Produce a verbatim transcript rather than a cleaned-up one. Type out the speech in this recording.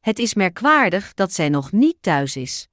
Het is merkwaardig dat zij nog niet thuis is.